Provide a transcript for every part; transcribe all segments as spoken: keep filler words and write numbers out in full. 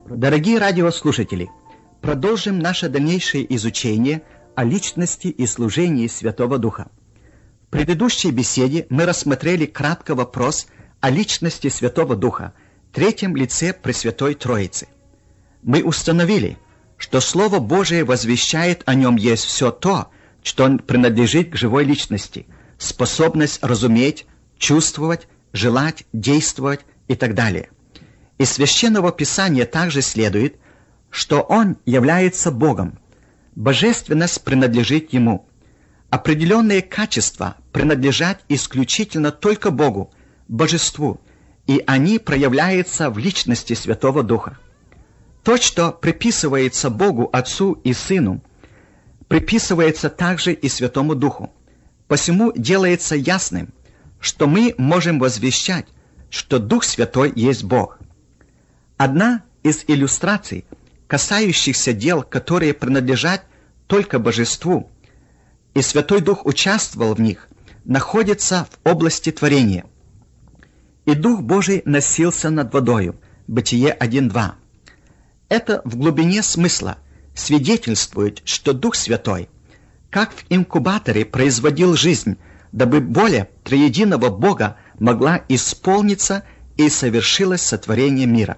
Дорогие радиослушатели, продолжим наше дальнейшее изучение о личности и служении Святого Духа. В предыдущей беседе мы рассмотрели кратко вопрос о личности Святого Духа, третьем лице Пресвятой Троицы. Мы установили, что Слово Божие возвещает о нем есть все то, что он принадлежит к живой личности, способность разуметь, чувствовать, желать, действовать и так далее. Из Священного Писания также следует, что Он является Богом, божественность принадлежит Ему, определенные качества принадлежат исключительно только Богу, Божеству, и они проявляются в личности Святого Духа. То, что приписывается Богу Отцу и Сыну, приписывается также и Святому Духу. Посему делается ясным, что мы можем возвещать, что Дух Святой есть Бог. Одна из иллюстраций, касающихся дел, которые принадлежат только Божеству, и Святой Дух участвовал в них, находится в области творения. «И Дух Божий носился над водою» Бытие один два. Это в глубине смысла свидетельствует, что Дух Святой, как в инкубаторе, производил жизнь, дабы воля триединого Бога могла исполниться и совершилось сотворение мира.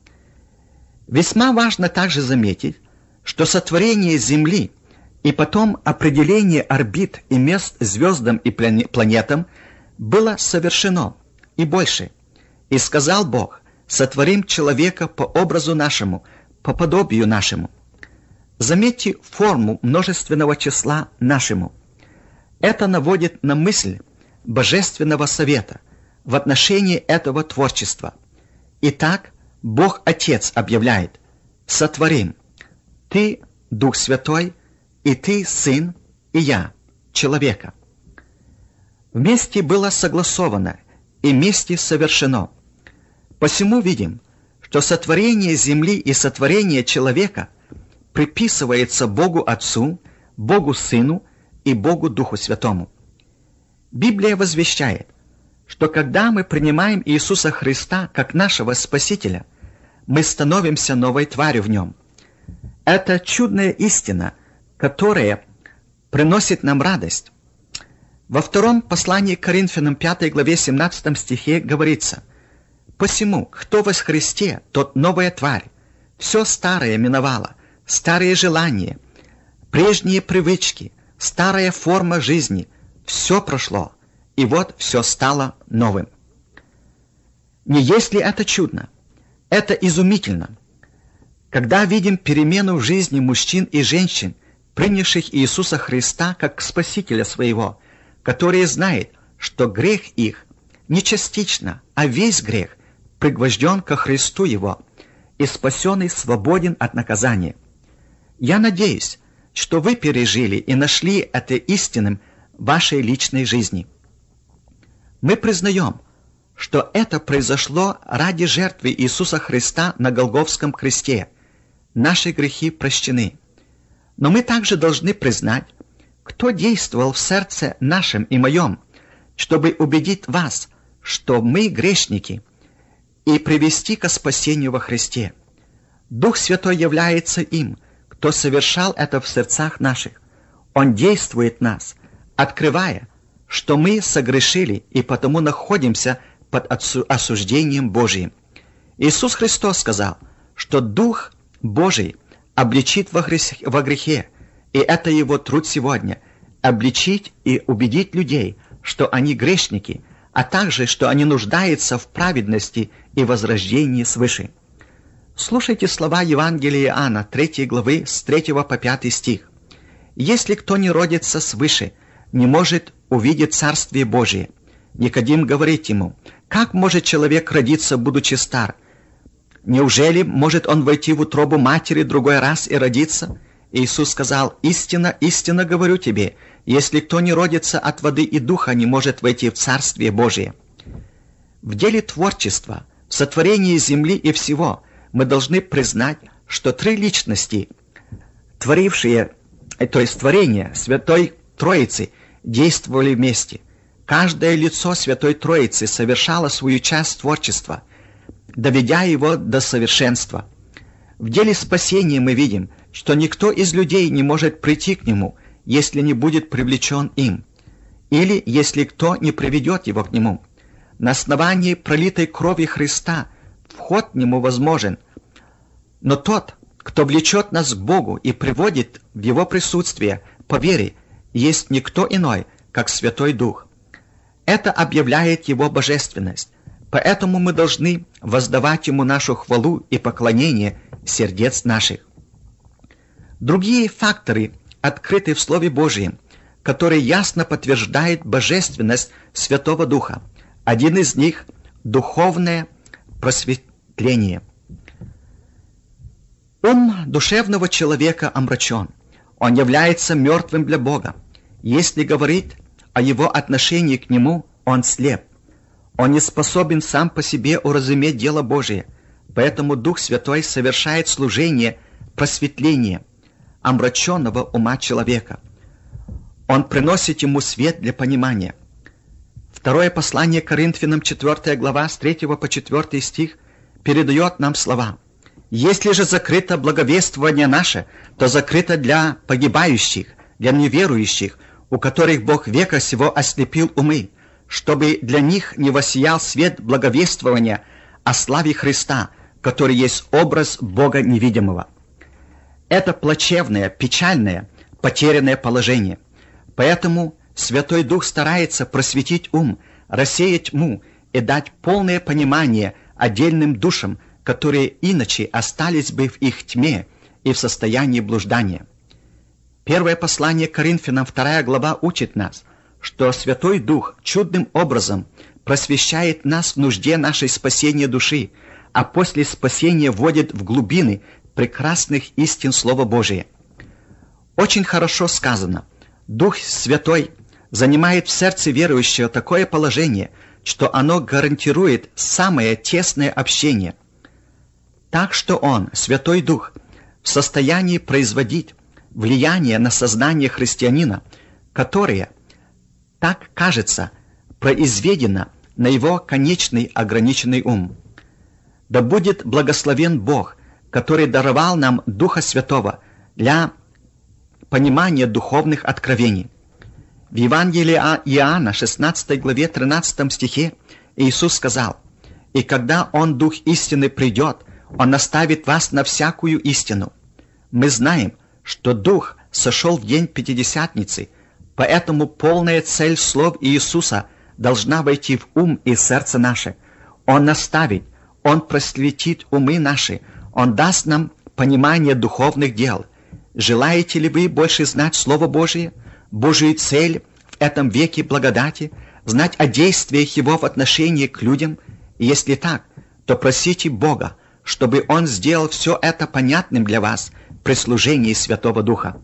Весьма важно также заметить, что сотворение Земли и потом определение орбит и мест звездам и планетам было совершено, и больше. «И сказал Бог, сотворим человека по образу нашему, по подобию нашему». Заметьте форму множественного числа «нашему». Это наводит на мысль Божественного Совета в отношении этого творчества. Итак, Бог Отец объявляет: «Сотворим, ты, Дух Святой, и ты, Сын, и я, человека». Вместе было согласовано и вместе совершено. Посему видим, что сотворение земли и сотворение человека приписывается Богу Отцу, Богу Сыну и Богу Духу Святому. Библия возвещает, что когда мы принимаем Иисуса Христа как нашего Спасителя, мы становимся новой тварью в Нем. Это чудная истина, которая приносит нам радость. Во втором послании к Коринфянам пятой главе семнадцатом стихе говорится: «Посему, кто во Христе, тот новая тварь, все старое миновало, старые желания, прежние привычки, старая форма жизни, все прошло, и вот все стало новым». Не есть ли это чудно? Это изумительно. Когда видим перемену в жизни мужчин и женщин, принявших Иисуса Христа как Спасителя своего, которые знают, что грех их не частично, а весь грех пригвожден ко Христу Его, и спасенный свободен от наказания. Я надеюсь, что вы пережили и нашли это истинным в вашей личной жизни. Мы признаем, что это произошло ради жертвы Иисуса Христа на Голгофском кресте. Наши грехи прощены. Но мы также должны признать, кто действовал в сердце нашем и моем, чтобы убедить вас, что мы грешники, и привести ко спасению во Христе. Дух Святой является им, кто совершал это в сердцах наших. Он действует в нас, открывая, что мы согрешили и потому находимся под осуждением Божиим. Иисус Христос сказал, что Дух Божий обличит во грехе, и это Его труд сегодня – обличить и убедить людей, что они грешники, а также, что они нуждаются в праведности и возрождении свыше. Слушайте слова Евангелия Иоанна, третьей главы, с третьего по пятый стих. «Если кто не родится свыше, не может увидеть Царствие Божие». Никодим говорит ему: «Как может человек родиться, будучи стар? Неужели может он войти в утробу матери другой раз и родиться?» Иисус сказал: «Истинно, истинно говорю тебе, если кто не родится от воды и духа, не может войти в Царствие Божие». В деле творчества, в сотворении земли и всего, мы должны признать, что три личности, творившие, то есть творение Святой Троицы, действовали вместе. Каждое лицо Святой Троицы совершало свою часть творчества, доведя его до совершенства. В деле спасения мы видим, что никто из людей не может прийти к Нему, если не будет привлечен им, или если кто не приведет его к Нему. На основании пролитой крови Христа вход к Нему возможен, но тот, кто влечет нас к Богу и приводит в Его присутствие по вере, есть никто иной, как Святой Дух. Это объявляет Его божественность, поэтому мы должны воздавать Ему нашу хвалу и поклонение сердец наших. Другие факторы открыты в Слове Божьем, которые ясно подтверждают божественность Святого Духа. Один из них – духовное просветление. Ум душевного человека омрачен. Он является мертвым для Бога. Если говорить о его отношении к Нему, он слеп. Он не способен сам по себе уразуметь дело Божие, поэтому Дух Святой совершает служение просветления омраченного ума человека. Он приносит ему свет для понимания. Второе послание Коринфянам, четвёртая глава, с третьего по четвёртый стих, передает нам слова: «Если же закрыто благовествование наше, то закрыто для погибающих, для неверующих, у которых Бог века сего ослепил умы, чтобы для них не воссиял свет благовествования о славе Христа, который есть образ Бога невидимого». Это плачевное, печальное, потерянное положение. Поэтому Святой Дух старается просветить ум, рассеять тьму и дать полное понимание отдельным душам, которые иначе остались бы в их тьме и в состоянии блуждания. Первое послание Коринфянам, вторая глава, учит нас, что Святой Дух чудным образом просвещает нас в нужде нашей спасения души, а после спасения вводит в глубины прекрасных истин Слова Божия. Очень хорошо сказано: Дух Святой занимает в сердце верующего такое положение, что оно гарантирует самое тесное общение. Так что Он, Святой Дух, в состоянии производить влияние на сознание христианина, которое, так кажется, произведено на его конечный ограниченный ум. Да будет благословен Бог, который даровал нам Духа Святого для понимания духовных откровений. В Евангелии Иоанна, шестнадцатой главе, тринадцатом стихе, Иисус сказал: «И когда Он, Дух истины, придет, Он наставит вас на всякую истину». Мы знаем, что Дух сошел в день Пятидесятницы, поэтому полная цель слов Иисуса должна войти в ум и сердце наше. Он наставит, Он просветит умы наши, Он даст нам понимание духовных дел. Желаете ли вы больше знать Слово Божие, Божию цель в этом веке благодати, знать о действиях Его в отношении к людям? И если так, то просите Бога, чтобы Он сделал все это понятным для вас при служении Святого Духа.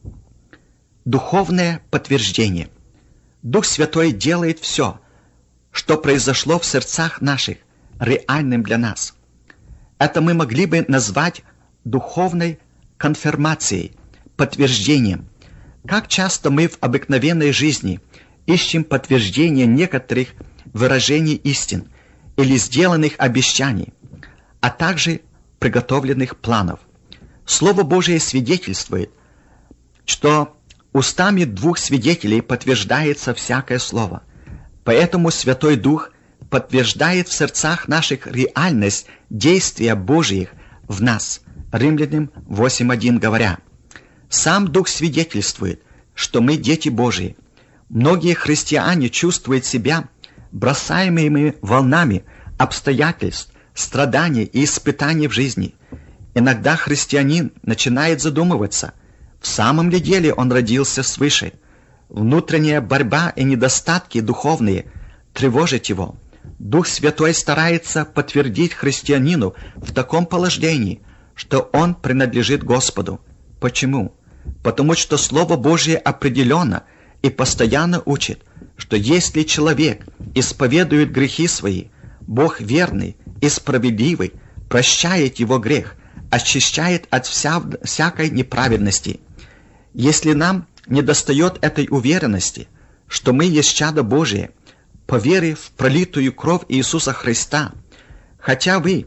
Духовное подтверждение. Дух Святой делает все, что произошло в сердцах наших, реальным для нас. Это мы могли бы назвать духовной конфирмацией, подтверждением. Как часто мы в обыкновенной жизни ищем подтверждение некоторых выражений истин или сделанных обещаний, а также приготовленных планов. Слово Божие свидетельствует, что устами двух свидетелей подтверждается всякое слово. Поэтому Святой Дух подтверждает в сердцах наших реальность действия Божьих в нас. Римлянам восемь один говоря: «Сам Дух свидетельствует, что мы дети Божии». Многие христиане чувствуют себя бросаемыми волнами обстоятельств, страданий и испытаний в жизни. Иногда христианин начинает задумываться, в самом ли деле он родился свыше. Внутренняя борьба и недостатки духовные тревожат его. Дух Святой старается подтвердить христианину в таком положении, что он принадлежит Господу. Почему? Потому что Слово Божие определенно и постоянно учит, что если человек исповедует грехи свои, Бог верный и справедливый прощает его грех, очищает от вся, всякой неправедности. Если нам недостает этой уверенности, что мы есть чадо Божие, по вере в пролитую кровь Иисуса Христа, хотя вы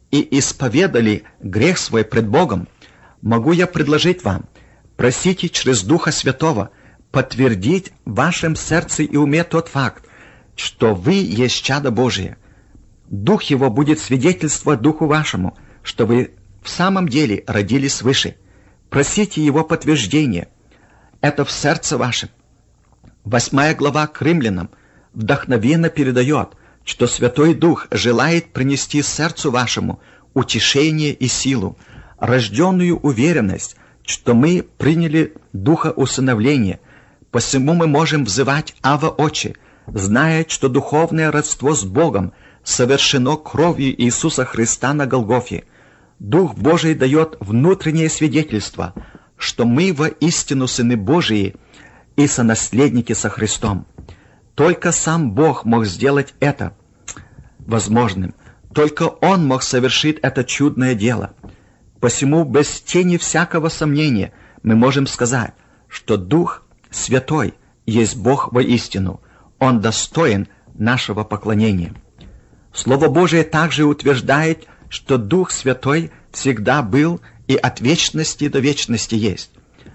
и исповедали грех свой пред Богом, могу я предложить вам: просите через Духа Святого подтвердить в вашем сердце и уме тот факт, что вы есть чадо Божие. Дух Его будет свидетельствовать Духу вашему, что вы в самом деле родились свыше. Просите Его подтверждения. Это в сердце вашем. Восьмая глава к Римлянам вдохновенно передает, что Святой Дух желает принести сердцу вашему утешение и силу, рожденную уверенность, что мы приняли Духа усыновления, посему мы можем взывать «Ава, Отче», зная, что духовное родство с Богом совершено кровью Иисуса Христа на Голгофе. Дух Божий дает внутреннее свидетельство, что мы воистину сыны Божии и сонаследники со Христом. Только сам Бог мог сделать это возможным. Только Он мог совершить это чудное дело. Посему без тени всякого сомнения мы можем сказать, что Дух Святой есть Бог воистину. Он достоин нашего поклонения. Слово Божие также утверждает, что Дух Святой всегда был и от вечности до вечности есть.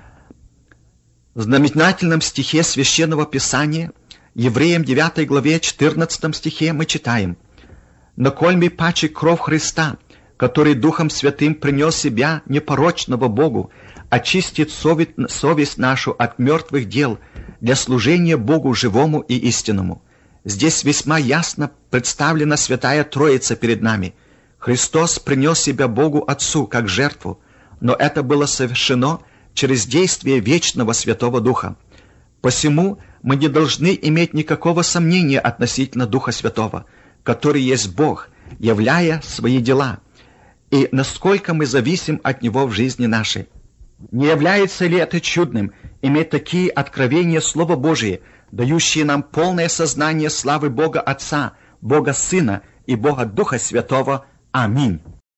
В знаменательном стихе Священного Писания, Евреям девятой главе четырнадцатом стихе, мы читаем: «Но кольми паче кровь Христа, который Духом Святым принес себя непорочного Богу, очистит совесть нашу от мертвых дел для служения Богу живому и истинному». Здесь весьма ясно представлена Святая Троица перед нами. Христос принес себя Богу Отцу как жертву, но это было совершено через действие вечного Святого Духа. Посему мы не должны иметь никакого сомнения относительно Духа Святого, который есть Бог, являя свои дела, и насколько мы зависим от Него в жизни нашей. Не является ли это чудным, иметь такие откровения Слова Божия, дающие нам полное сознание славы Бога Отца, Бога Сына и Бога Духа Святого? Аминь.